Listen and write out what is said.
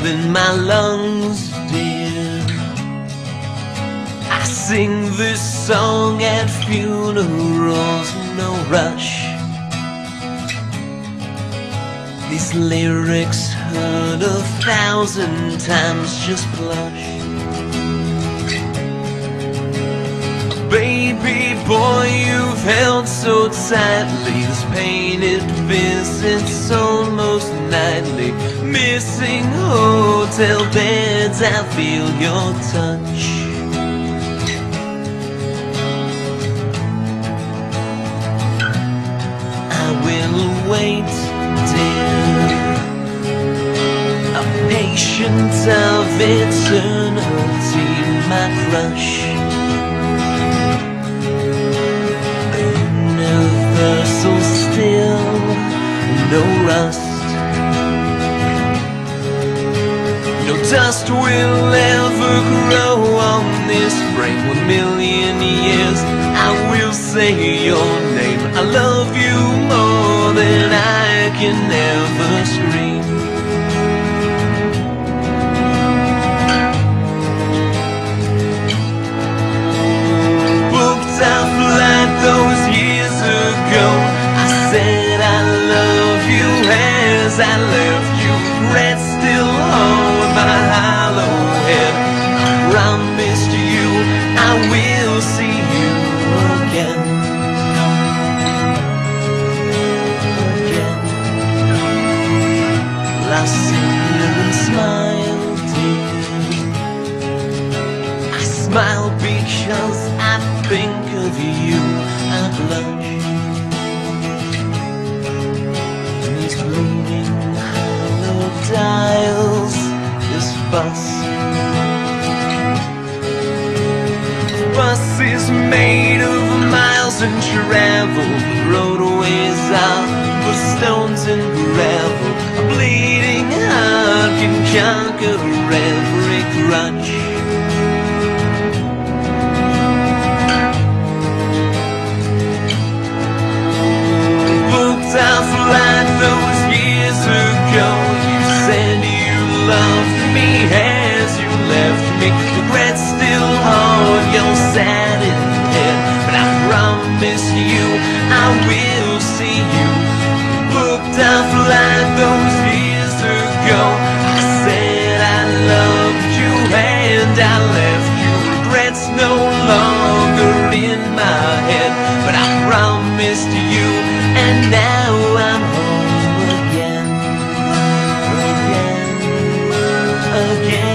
in my lungs, dear. I sing this song at funerals, no rush. These lyrics heard 1,000 times, just blush. Baby boy, you've held so tightly. This pain, it visits almost nightly. Missing hotel beds, I feel your touch. I will wait, dear, a patient of eternity, my crush. Universal still, no rust. No dust will ever grow on this frame. 1,000,000 years I will say your name. I love you more than I can ever scream. Booked our flight those years ago. I said I love you as I left you. Regret still on my hollow head. I promised you I will see you again. I sit here and smile, dear. I smile because I think of you. I blush. These bleeding hollow dials, this bus. Bus is made of miles and travel. Roadways are for stones and gravel. A bleeding heart can conquer every grudge. Booked our flight those years ago. You said you loved me as you left me. Regret still on your satin head, but I promise you I will see you. Booked our flight those years ago. I said I loved you and I left you. Regrets no longer in my head, but I promised you, and now I'm home again, again, again.